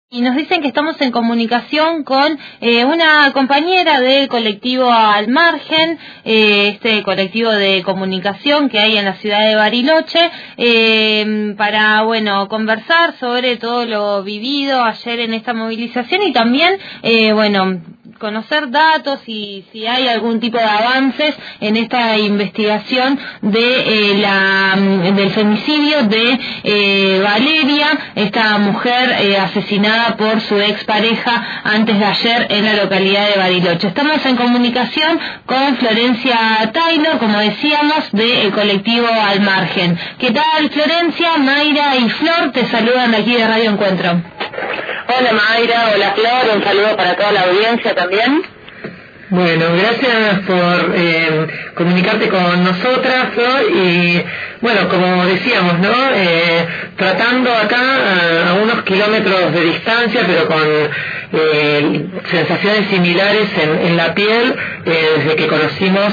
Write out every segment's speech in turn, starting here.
Y nos dicen que estamos en comunicación con una compañera del colectivo Al Margen, este colectivo de comunicación que hay en la ciudad de Bariloche, para, conversar sobre todo lo vivido ayer en esta movilización y también, conocer datos y si hay algún tipo de avances en esta investigación de del femicidio de Valeria, esta mujer asesinada por su expareja antes de ayer en la localidad de Bariloche. Estamos en comunicación con Florencia Taylor, como decíamos, del colectivo Al Margen. ¿Qué tal, Florencia? Mayra y Flor te saludan de aquí de Radio Encuentro. Hola Mayra, hola Flor, un saludo para toda la audiencia también. Bueno, gracias por comunicarte con nosotras, Flor, y bueno, como decíamos, ¿no? Tratando acá a unos kilómetros de distancia, pero con sensaciones similares en la piel, desde que conocimos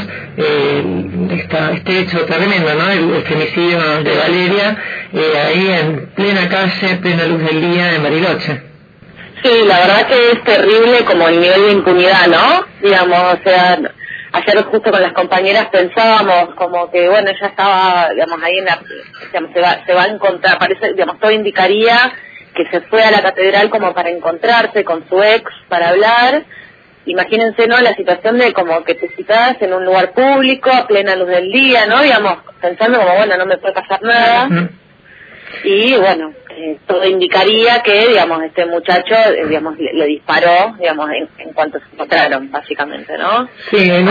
este hecho tremendo, ¿no? El femicidio de Valeria, ahí en plena calle, plena luz del día en Bariloche. Sí, la verdad que es terrible como el nivel de impunidad, ¿no? Digamos, o sea, ayer justo con las compañeras pensábamos como que, bueno, ella estaba, digamos, ahí en la, digamos, se va a encontrar, parece, digamos, todo indicaría que se fue a la catedral como para encontrarse con su ex, para hablar. Imagínense, ¿no?, la situación de como que te citas en un lugar público, a plena luz del día, ¿no? Digamos, pensando como, bueno, no me puede pasar nada. Y bueno, todo indicaría que, digamos, este muchacho, digamos, le disparó, digamos, en cuanto se encontraron, básicamente, ¿no? Sí, en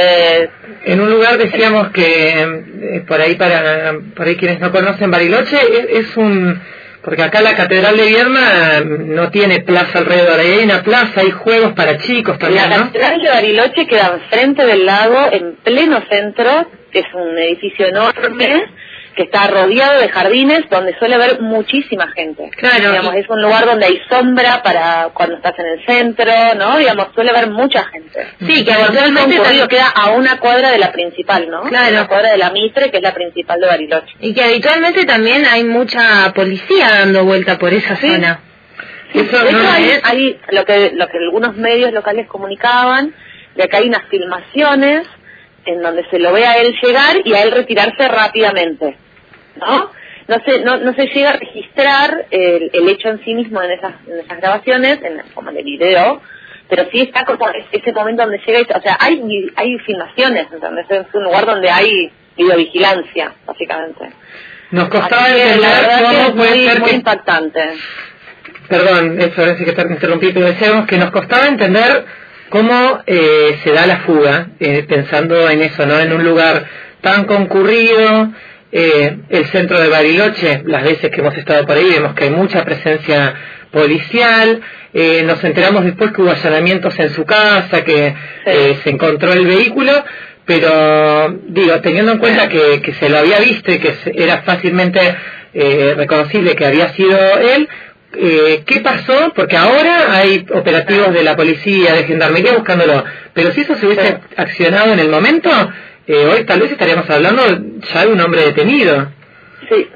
un lugar decíamos que por ahí quienes no conocen Bariloche porque acá la Catedral de Vierma no tiene plaza alrededor, hay una plaza, hay juegos para chicos también, ¿no? La Catedral de Bariloche queda enfrente del lago, en pleno centro, que es un edificio enorme, que está rodeado de jardines donde suele haber muchísima gente. Claro. Digamos, es un lugar donde hay sombra para cuando estás en el centro, ¿no? Digamos, suele haber mucha gente. Sí, que habitualmente queda a una cuadra de la principal, ¿no? Claro. Una cuadra de la Mitre, que es la principal de Bariloche. Y que habitualmente también hay mucha policía dando vuelta por esa zona. Sí, de hecho hay lo que algunos medios locales comunicaban, de que hay unas filmaciones en donde se lo ve a él llegar y a él retirarse rápidamente, ¿no? No se llega a registrar el hecho en sí mismo en esas grabaciones, como en el video, pero sí está como ese momento donde llega, o sea, hay filmaciones, ¿entendés? Es un lugar donde hay videovigilancia, básicamente. Nos costaba entender la verdad cómo puede ser muy impactante. Perdón, Florencia, que te interrumpí, pero decíamos que nos costaba entender cómo se da la fuga, pensando en eso, ¿no? En un lugar tan concurrido, el centro de Bariloche, las veces que hemos estado por ahí, vemos que hay mucha presencia policial, nos enteramos después que hubo allanamientos en su casa, que se encontró el vehículo, pero digo, teniendo en cuenta que se lo había visto y que era fácilmente reconocible que había sido él, ¿qué pasó? Porque ahora hay operativos de la policía, de gendarmería buscándolo, pero si eso se hubiese accionado en el momento, hoy tal vez estaríamos hablando ya de un hombre detenido. Sí,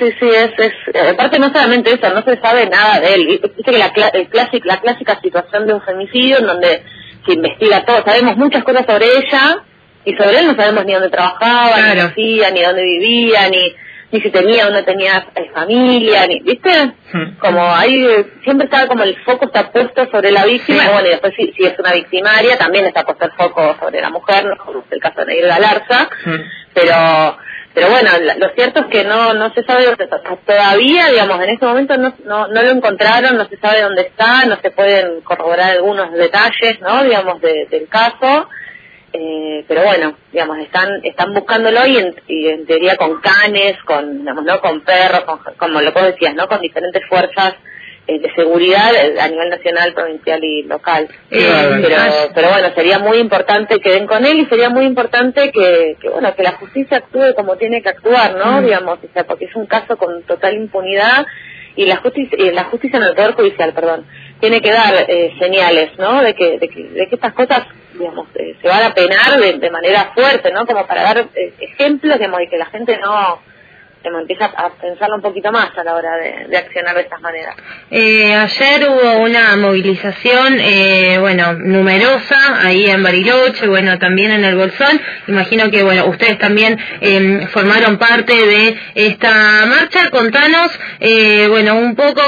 aparte no solamente eso, no se sabe nada de él. Viste que la clásica situación de un femicidio en donde se investiga todo, sabemos muchas cosas sobre ella y sobre él no sabemos ni dónde trabajaba, ni qué hacía, ni dónde vivía, ni si tenía o no tenía familia, ¿viste? Como ahí siempre estaba como el foco está puesto sobre la víctima, y bueno, y después si es una victimaria también está puesto el foco sobre la mujer, ¿no? Como el caso de Negra Galarza, pero bueno, lo cierto es que no se sabe todavía, digamos, en este momento no lo encontraron, no se sabe dónde está, no se pueden corroborar algunos detalles, ¿no? Digamos, del caso. Pero bueno, digamos, están buscándolo y en teoría con canes, digamos, ¿no? Con perros, como lo que vos decías, ¿no? Con diferentes fuerzas de seguridad a nivel nacional, provincial y local. Pero bueno, sería muy importante que den con él y sería muy importante que la justicia actúe como tiene que actuar, ¿no? Digamos, o sea, porque es un caso con total impunidad y la justicia en el Poder Judicial, tiene que dar señales, ¿no? De que estas cosas, digamos, se van a penar de manera fuerte, ¿no? Como para dar ejemplos, digamos, de que la gente no empieza a pensarlo un poquito más a la hora de accionar de estas maneras. Ayer hubo una movilización, numerosa ahí en Bariloche, también en el Bolsón. Imagino que, ustedes también formaron parte de esta marcha. Contanos, un poco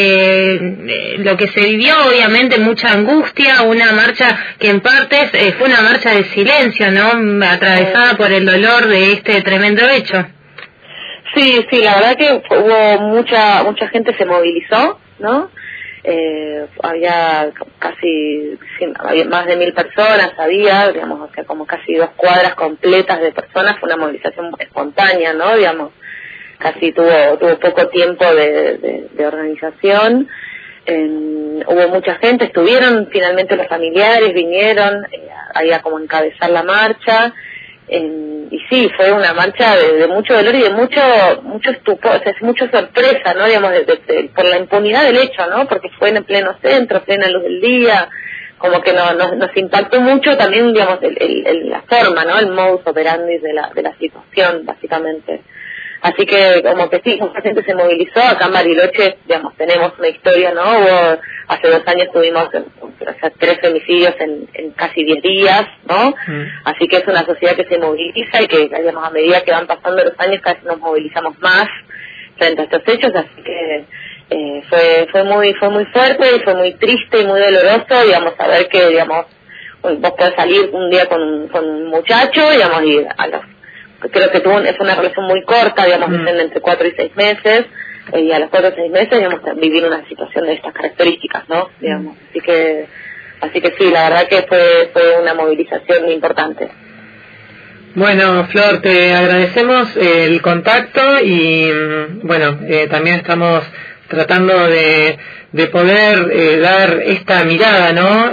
lo que se vivió, obviamente mucha angustia, una marcha que en partes fue una marcha de silencio, ¿no? Atravesada por el dolor de este tremendo hecho. Sí, la verdad que hubo mucha gente se movilizó, ¿no? Había había más de 1.000 personas, digamos, o sea, como casi 2 cuadras completas de personas, fue una movilización espontánea, ¿no? Digamos, casi tuvo poco tiempo de organización. Hubo mucha gente, estuvieron finalmente los familiares, vinieron ahí a como encabezar la marcha. Y sí, fue una marcha de mucho dolor y de mucho estupor, o sea, mucha sorpresa, ¿no? Digamos, por la impunidad del hecho, ¿no? Porque fue en pleno centro, plena luz del día, como que nos impactó mucho también, digamos, la forma, ¿no? El modus operandi de la situación, básicamente. Así que como que sí, mucha gente se movilizó. Acá en Bariloche, digamos, tenemos una historia, ¿no? Hace 2 años tuvimos 3 femicidios en casi 10 días, ¿no? Así que es una sociedad que se moviliza y que, digamos, a medida que van pasando los años cada vez nos movilizamos más frente a estos hechos. Así que fue muy fuerte y fue muy triste y muy doloroso, digamos, saber que, digamos, vos podés salir un día con un muchacho, digamos, y creo que es una relación muy corta, digamos, entre 4 y 6 meses, y a los 4 o 6 meses, digamos, vivir una situación de estas características, ¿no? Digamos, así que sí, la verdad que fue una movilización importante. Bueno, Flor, te agradecemos el contacto y también estamos tratando de poder dar esta mirada, ¿no?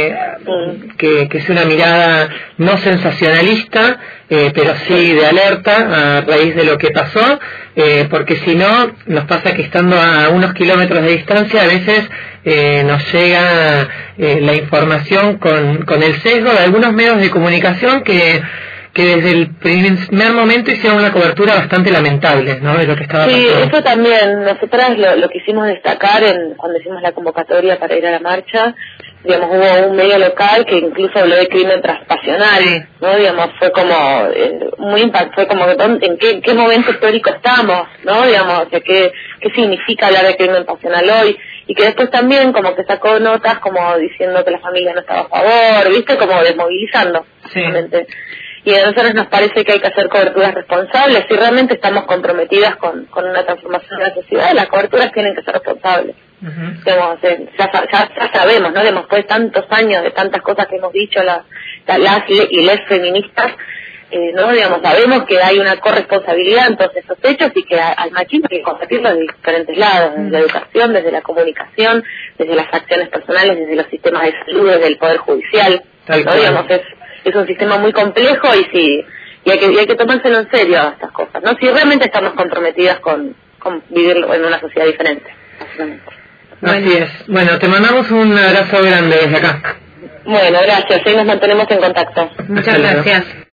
Que es una mirada no sensacionalista, pero sí de alerta a raíz de lo que pasó, porque si no, nos pasa que estando a unos kilómetros de distancia, a veces nos llega la información con el sesgo de algunos medios de comunicación que desde el primer momento hicieron una cobertura bastante lamentable, ¿no? De lo que estaba pasando. Sí, eso también. Nosotras lo quisimos destacar cuando hicimos la convocatoria para ir a la marcha. Digamos, hubo un medio local que incluso habló de crimen transpasional, ¿no? Digamos, fue como muy fue como en qué momento histórico estamos, ¿no? Digamos, o sea, qué significa hablar de crimen pasional hoy. Y que después también como que sacó notas como diciendo que la familia no estaba a favor, ¿viste? Como desmovilizando. Sí. Y a nosotros nos parece que hay que hacer coberturas responsables. Si realmente estamos comprometidas con una transformación de la sociedad, las coberturas tienen que ser responsables. Digamos, ya sabemos, ¿no? Después de tantos años, de tantas cosas que hemos dicho las y les feministas, ¿no? Digamos, sabemos que hay una corresponsabilidad en todos esos hechos y que al machismo hay que combatirlo de diferentes lados, desde la educación, desde la comunicación, desde las acciones personales, desde los sistemas de salud, desde el Poder Judicial, ¿no? Digamos, es un sistema muy complejo y hay que tomárselo en serio a estas cosas, ¿no? Si realmente estamos comprometidas con vivir en una sociedad diferente, básicamente. Así es. Bueno, te mandamos un abrazo grande desde acá. Bueno, gracias. Ahí nos mantenemos en contacto. Muchas gracias.